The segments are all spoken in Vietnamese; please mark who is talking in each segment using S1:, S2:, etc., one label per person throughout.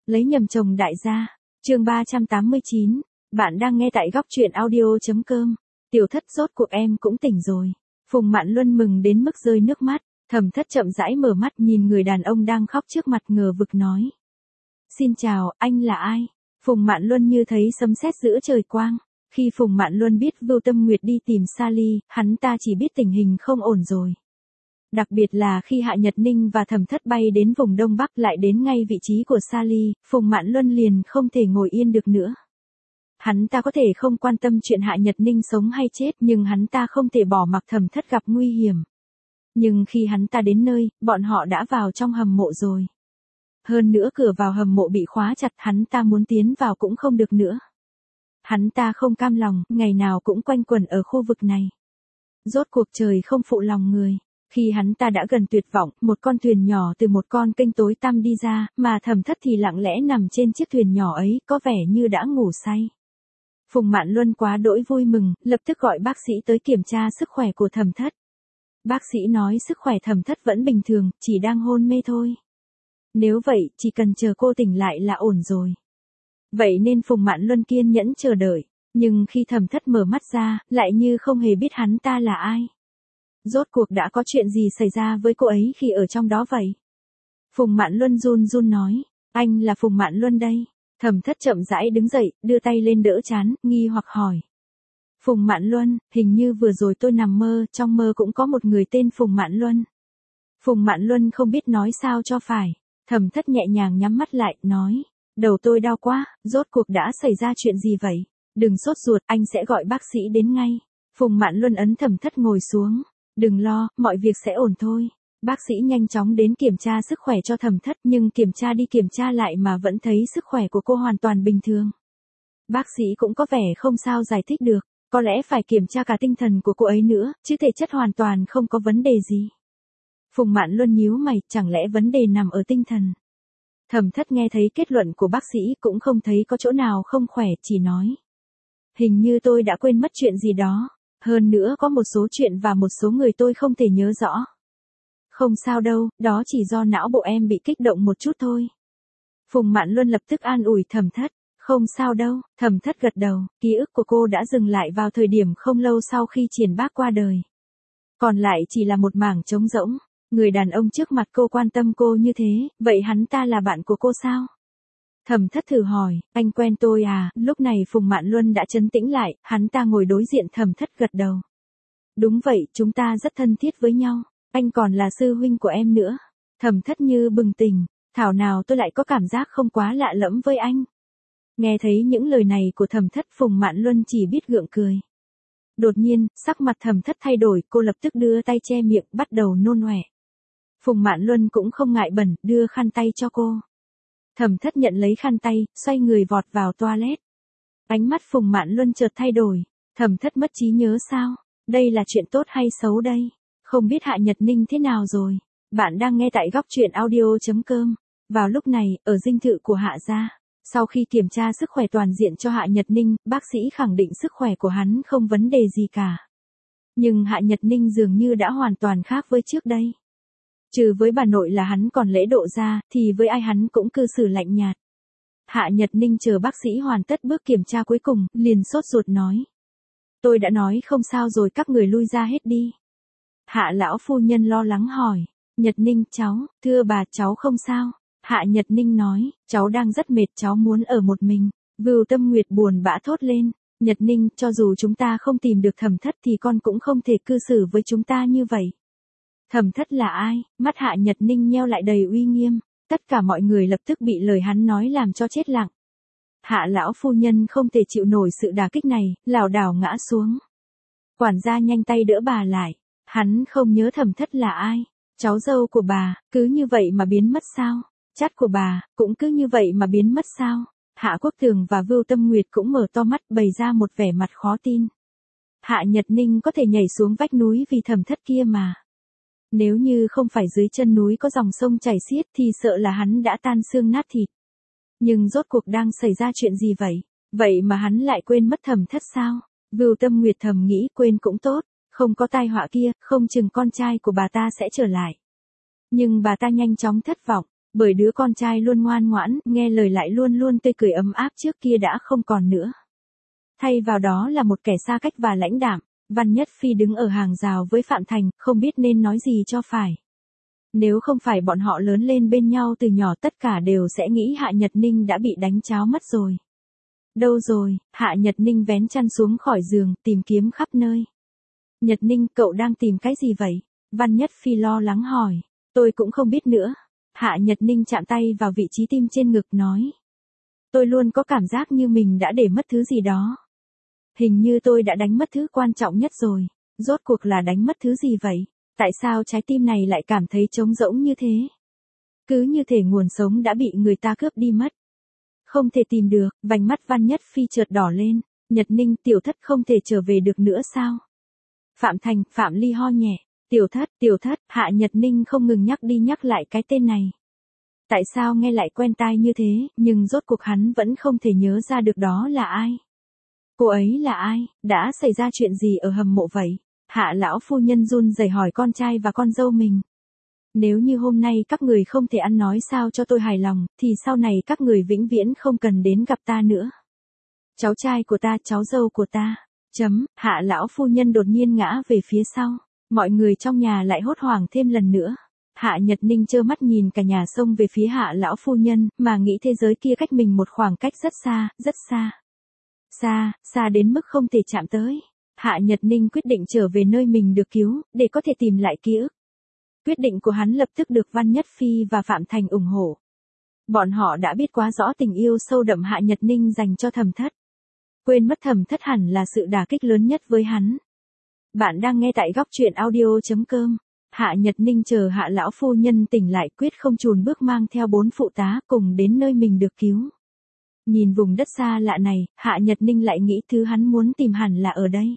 S1: Lấy nhầm chồng đại gia. Chương 389. Bạn đang nghe tại góc truyện audio.com. Tiểu Thất rốt cuộc em cũng tỉnh rồi. Phùng Mạn Luân mừng đến mức rơi nước mắt. Thẩm Thất chậm rãi mở mắt nhìn người đàn ông đang khóc trước mặt ngờ vực nói. Xin chào, anh là ai? Phùng Mạn Luân như thấy sấm sét giữa trời quang. Khi Phùng Mạn Luân biết Vưu Tâm Nguyệt đi tìm Sally, hắn ta chỉ biết tình hình không ổn rồi. Đặc biệt là khi Hạ Nhật Ninh và Thẩm Thất bay đến vùng Đông Bắc lại đến ngay vị trí của Sally, Phùng Mạn Luân liền không thể ngồi yên được nữa. Hắn ta có thể không quan tâm chuyện Hạ Nhật Ninh sống hay chết nhưng hắn ta không thể bỏ mặc Thẩm Thất gặp nguy hiểm. Nhưng khi hắn ta đến nơi, bọn họ đã vào trong hầm mộ rồi. Hơn nữa cửa vào hầm mộ bị khóa chặt, hắn ta muốn tiến vào cũng không được nữa. Hắn ta không cam lòng, ngày nào cũng quanh quẩn ở khu vực này. Rốt cuộc trời không phụ lòng người. Khi hắn ta đã gần tuyệt vọng, một con thuyền nhỏ từ một con kênh tối tăm đi ra, mà Thẩm Thất thì lặng lẽ nằm trên chiếc thuyền nhỏ ấy, có vẻ như đã ngủ say. Phùng Mạn Luân quá đỗi vui mừng, lập tức gọi bác sĩ tới kiểm tra sức khỏe của Thẩm Thất. Bác sĩ nói sức khỏe Thẩm Thất vẫn bình thường, chỉ đang hôn mê thôi. Nếu vậy, chỉ cần chờ cô tỉnh lại là ổn rồi. Vậy nên Phùng Mạn Luân kiên nhẫn chờ đợi, nhưng khi Thẩm Thất mở mắt ra, lại như không hề biết hắn ta là ai. Rốt cuộc đã có chuyện gì xảy ra với cô ấy khi ở trong đó vậy? Phùng Mạn Luân run run nói, anh là Phùng Mạn Luân đây. Thẩm Thất chậm rãi đứng dậy, đưa tay lên đỡ trán, nghi hoặc hỏi. Phùng Mạn Luân, hình như vừa rồi tôi nằm mơ, trong mơ cũng có một người tên Phùng Mạn Luân. Phùng Mạn Luân không biết nói sao cho phải. Thẩm Thất nhẹ nhàng nhắm mắt lại, nói, đầu tôi đau quá, rốt cuộc đã xảy ra chuyện gì vậy? Đừng sốt ruột, anh sẽ gọi bác sĩ đến ngay. Phùng Mạn Luân ấn Thẩm Thất ngồi xuống. Đừng lo, mọi việc sẽ ổn thôi. Bác sĩ nhanh chóng đến kiểm tra sức khỏe cho Thẩm Thất nhưng kiểm tra đi kiểm tra lại mà vẫn thấy sức khỏe của cô hoàn toàn bình thường. Bác sĩ cũng có vẻ không sao giải thích được, có lẽ phải kiểm tra cả tinh thần của cô ấy nữa, chứ thể chất hoàn toàn không có vấn đề gì. Phùng Mạn Luân nhíu mày, chẳng lẽ vấn đề nằm ở tinh thần? Thẩm Thất nghe thấy kết luận của bác sĩ cũng không thấy có chỗ nào không khỏe, chỉ nói. Hình như tôi đã quên mất chuyện gì đó. Hơn nữa có một số chuyện và một số người tôi không thể nhớ rõ. Không sao đâu, đó chỉ do não bộ em bị kích động một chút thôi. Phùng Mạn Luân lập tức an ủi Thẩm Thất. Không sao đâu, Thẩm Thất gật đầu, ký ức của cô đã dừng lại vào thời điểm không lâu sau khi Triển Bác qua đời. Còn lại chỉ là một mảng trống rỗng. Người đàn ông trước mặt cô quan tâm cô như thế, vậy hắn ta là bạn của cô sao? Thẩm Thất thử hỏi, anh quen tôi à? Lúc này Phùng Mạn Luân đã trấn tĩnh lại, hắn ta ngồi đối diện Thẩm Thất gật đầu. Đúng vậy, chúng ta rất thân thiết với nhau, anh còn là sư huynh của em nữa. Thẩm Thất như bừng tỉnh, thảo nào tôi lại có cảm giác không quá lạ lẫm với anh. Nghe thấy những lời này của Thẩm Thất, Phùng Mạn Luân chỉ biết gượng cười. Đột nhiên, sắc mặt Thẩm Thất thay đổi, cô lập tức đưa tay che miệng, bắt đầu nôn ọe. Phùng Mạn Luân cũng không ngại bẩn, đưa khăn tay cho cô. Thẩm Thất nhận lấy khăn tay, xoay người vọt vào toilet. Ánh mắt Phùng Mạn Luân chợt thay đổi. Thẩm Thất mất trí nhớ sao? Đây là chuyện tốt hay xấu đây? Không biết Hạ Nhật Ninh thế nào rồi? Bạn đang nghe tại góc truyện audio.com. Vào lúc này, ở dinh thự của Hạ gia, sau khi kiểm tra sức khỏe toàn diện cho Hạ Nhật Ninh, bác sĩ khẳng định sức khỏe của hắn không vấn đề gì cả. Nhưng Hạ Nhật Ninh dường như đã hoàn toàn khác với trước đây. Trừ với bà nội là hắn còn lễ độ ra, thì với ai hắn cũng cư xử lạnh nhạt. Hạ Nhật Ninh chờ bác sĩ hoàn tất bước kiểm tra cuối cùng, liền sốt ruột nói. Tôi đã nói không sao rồi, các người lui ra hết đi. Hạ lão phu nhân lo lắng hỏi. Nhật Ninh, cháu, thưa bà, cháu không sao. Hạ Nhật Ninh nói, cháu đang rất mệt, cháu muốn ở một mình. Vưu Tâm Nguyệt buồn bã thốt lên. Nhật Ninh, cho dù chúng ta không tìm được Thẩm Thất thì con cũng không thể cư xử với chúng ta như vậy. Thẩm Thất là ai? Mắt Hạ Nhật Ninh nheo lại đầy uy nghiêm. Tất cả mọi người lập tức bị lời hắn nói làm cho chết lặng. Hạ lão phu nhân không thể chịu nổi sự đả kích này, lảo đảo ngã xuống. Quản gia nhanh tay đỡ bà lại. Hắn không nhớ Thẩm Thất là ai. Cháu dâu của bà, cứ như vậy mà biến mất sao? Chắt của bà, cũng cứ như vậy mà biến mất sao? Hạ Quốc Tường và Vưu Tâm Nguyệt cũng mở to mắt bày ra một vẻ mặt khó tin. Hạ Nhật Ninh có thể nhảy xuống vách núi vì Thẩm Thất kia mà. Nếu như không phải dưới chân núi có dòng sông chảy xiết thì sợ là hắn đã tan xương nát thịt. Nhưng rốt cuộc đang xảy ra chuyện gì vậy? Vậy mà hắn lại quên mất Thẩm Thất sao? Vưu Tâm Nguyệt thầm nghĩ quên cũng tốt, không có tai họa kia, không chừng con trai của bà ta sẽ trở lại. Nhưng bà ta nhanh chóng thất vọng, Bởi đứa con trai luôn ngoan ngoãn, nghe lời lại luôn luôn tươi cười ấm áp trước kia đã không còn nữa. Thay vào đó là một kẻ xa cách và lãnh đạm. Văn Nhất Phi đứng ở hàng rào với Phạm Thành, không biết nên nói gì cho phải. Nếu không phải bọn họ lớn lên bên nhau từ nhỏ tất cả đều sẽ nghĩ Hạ Nhật Ninh đã bị đánh cháo mất rồi. Đâu rồi? Hạ Nhật Ninh vén chăn xuống khỏi giường, tìm kiếm khắp nơi. Nhật Ninh, cậu đang tìm cái gì vậy? Văn Nhất Phi lo lắng hỏi. Tôi cũng không biết nữa. Hạ Nhật Ninh chạm tay vào vị trí tim trên ngực nói. Tôi luôn có cảm giác như mình đã để mất thứ gì đó. Hình như tôi đã đánh mất thứ quan trọng nhất rồi. Rốt cuộc là đánh mất thứ gì vậy? Tại sao trái tim này lại cảm thấy trống rỗng như thế? Cứ như thể nguồn sống đã bị người ta cướp đi mất. Không thể tìm được, vành mắt Văn Nhất Phi chợt đỏ lên. Nhật Ninh, tiểu thất không thể trở về được nữa sao? Phạm Thành, Phạm Ly ho nhẹ. Tiểu thất, Hạ Nhật Ninh không ngừng nhắc đi nhắc lại cái tên này. Tại sao nghe lại quen tai như thế, nhưng rốt cuộc hắn vẫn không thể nhớ ra được đó là ai. Cô ấy là ai, đã xảy ra chuyện gì ở hầm mộ vậy? Hạ lão phu nhân run rẩy hỏi con trai và con dâu mình. Nếu như hôm nay các người không thể ăn nói sao cho tôi hài lòng, thì sau này các người vĩnh viễn không cần đến gặp ta nữa. Cháu trai của ta, cháu dâu của ta. Hạ lão phu nhân đột nhiên ngã về phía sau. Mọi người trong nhà lại hốt hoảng thêm lần nữa. Hạ Nhật Ninh trơ mắt nhìn cả nhà xông về phía hạ lão phu nhân, mà nghĩ thế giới kia cách mình một khoảng cách rất xa, rất xa. Xa đến mức không thể chạm tới. Hạ Nhật Ninh quyết định trở về nơi mình được cứu, để có thể tìm lại ký ức. Quyết định của hắn lập tức được Văn Nhất Phi và Phạm Thành ủng hộ. Bọn họ đã biết quá rõ tình yêu sâu đậm Hạ Nhật Ninh dành cho Thẩm Thất. Quên mất Thẩm Thất hẳn là sự đả kích lớn nhất với hắn. Bạn đang nghe tại góc truyện audio.com. Hạ Nhật Ninh chờ hạ lão phu nhân tỉnh lại quyết không chùn bước mang theo 4 phụ tá cùng đến nơi mình được cứu. Nhìn vùng đất xa lạ này, Hạ Nhật Ninh lại nghĩ thứ hắn muốn tìm hẳn là ở đây.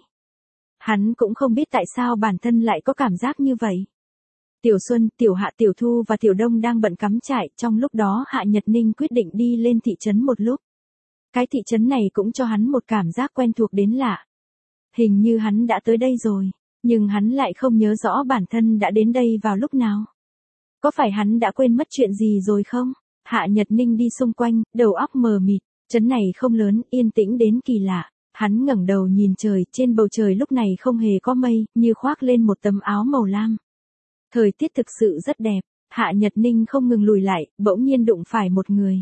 S1: Hắn cũng không biết tại sao bản thân lại có cảm giác như vậy. Tiểu Xuân, Tiểu Hạ, Tiểu Thu và Tiểu Đông đang bận cắm trại, trong lúc đó Hạ Nhật Ninh quyết định đi lên thị trấn một lúc. Cái thị trấn này cũng cho hắn một cảm giác quen thuộc đến lạ. Hình như hắn đã tới đây rồi, nhưng hắn lại không nhớ rõ bản thân đã đến đây vào lúc nào. Có phải hắn đã quên mất chuyện gì rồi không? Hạ Nhật Ninh đi xung quanh, đầu óc mờ mịt, trấn này không lớn, yên tĩnh đến kỳ lạ. Hắn ngẩng đầu nhìn trời, trên bầu trời lúc này không hề có mây, như khoác lên một tấm áo màu lam. Thời tiết thực sự rất đẹp, Hạ Nhật Ninh không ngừng lùi lại, bỗng nhiên đụng phải một người.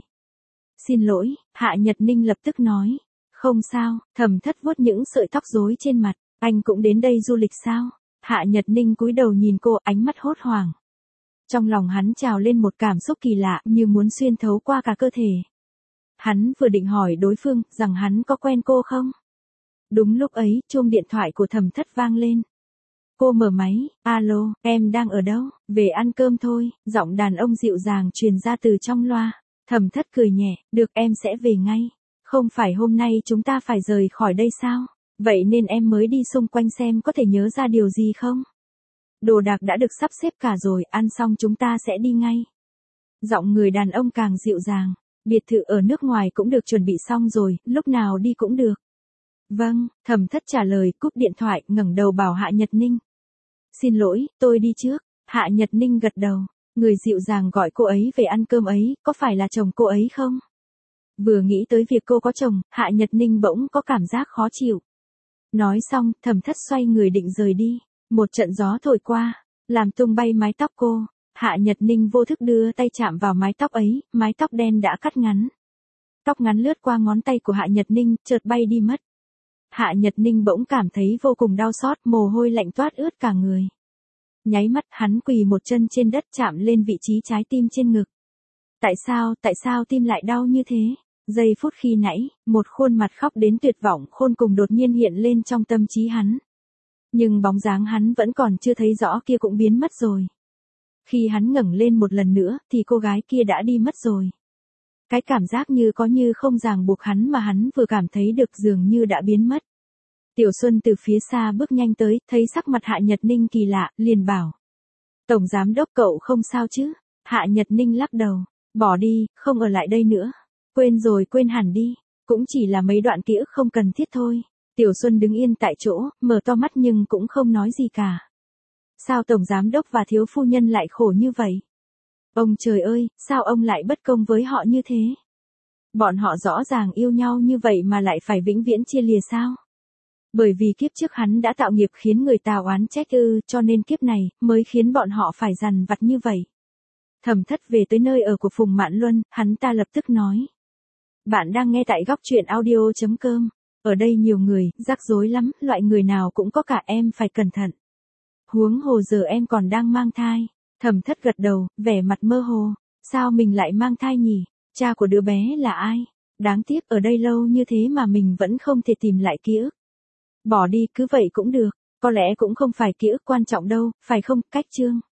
S1: Xin lỗi, Hạ Nhật Ninh lập tức nói. Không sao, Thẩm Thất vuốt những sợi tóc rối trên mặt, anh cũng đến đây du lịch sao? Hạ Nhật Ninh cúi đầu nhìn cô, ánh mắt hốt hoảng. Trong lòng hắn trào lên một cảm xúc kỳ lạ như muốn xuyên thấu qua cả cơ thể. Hắn vừa định hỏi đối phương rằng hắn có quen cô không? Đúng lúc ấy, chuông điện thoại của Thẩm Thất vang lên. Cô mở máy, alo, em đang ở đâu? Về ăn cơm thôi, giọng đàn ông dịu dàng truyền ra từ trong loa. Thẩm Thất cười nhẹ, được em sẽ về ngay. Không phải hôm nay chúng ta phải rời khỏi đây sao? Vậy nên em mới đi xung quanh xem có thể nhớ ra điều gì không? Đồ đạc đã được sắp xếp cả rồi, ăn xong chúng ta sẽ đi ngay. Giọng người đàn ông càng dịu dàng. Biệt thự ở nước ngoài cũng được chuẩn bị xong rồi, lúc nào đi cũng được. Vâng, Thẩm Thất trả lời, cúp điện thoại, ngẩng đầu bảo Hạ Nhật Ninh. Xin lỗi, tôi đi trước. Hạ Nhật Ninh gật đầu. Người dịu dàng gọi cô ấy về ăn cơm ấy, có phải là chồng cô ấy không? Vừa nghĩ tới việc cô có chồng, Hạ Nhật Ninh bỗng có cảm giác khó chịu. Nói xong, Thẩm Thất xoay người định rời đi. Một trận gió thổi qua, làm tung bay mái tóc cô. Hạ Nhật Ninh vô thức đưa tay chạm vào mái tóc ấy, mái tóc đen đã cắt ngắn. Tóc ngắn lướt qua ngón tay của Hạ Nhật Ninh, chợt bay đi mất. Hạ Nhật Ninh bỗng cảm thấy vô cùng đau xót, mồ hôi lạnh toát ướt cả người. Nháy mắt hắn quỳ một chân trên đất chạm lên vị trí trái tim trên ngực. Tại sao tim lại đau như thế? Giây phút khi nãy, một khuôn mặt khóc đến tuyệt vọng khôn cùng đột nhiên hiện lên trong tâm trí hắn. Nhưng bóng dáng hắn vẫn còn chưa thấy rõ kia cũng biến mất rồi. Khi hắn ngẩng lên một lần nữa, thì cô gái kia đã đi mất rồi. Cái cảm giác như có như không ràng buộc hắn mà hắn vừa cảm thấy được dường như đã biến mất. Tiểu Xuân từ phía xa bước nhanh tới, thấy sắc mặt Hạ Nhật Ninh kỳ lạ, liền bảo. Tổng giám đốc cậu không sao chứ? Hạ Nhật Ninh lắc đầu. Bỏ đi, không ở lại đây nữa. Quên rồi, quên hẳn đi. Cũng chỉ là mấy đoạn ký ức không cần thiết thôi. Tiểu Xuân đứng yên tại chỗ, mở to mắt nhưng cũng không nói gì cả. Sao tổng giám đốc và thiếu phu nhân lại khổ như vậy? Ông trời ơi, sao ông lại bất công với họ như thế? Bọn họ rõ ràng yêu nhau như vậy mà lại phải vĩnh viễn chia lìa sao? Bởi vì kiếp trước hắn đã tạo nghiệp khiến người ta oán trách cho nên kiếp này mới khiến bọn họ phải dằn vặt như vậy. Thẩm Thất về tới nơi ở của Phùng Mạn Luân, hắn ta lập tức nói. Bạn đang nghe tại góc truyện audio.com. Ở đây nhiều người, rắc rối lắm, loại người nào cũng có cả, em phải cẩn thận. Huống hồ giờ em còn đang mang thai. Thẩm Thất gật đầu, vẻ mặt mơ hồ. Sao mình lại mang thai nhỉ? Cha của đứa bé là ai? Đáng tiếc ở đây lâu như thế mà mình vẫn không thể tìm lại ký ức. Bỏ đi, cứ vậy cũng được. Có lẽ cũng không phải ký ức quan trọng đâu, phải không, Cách Chương?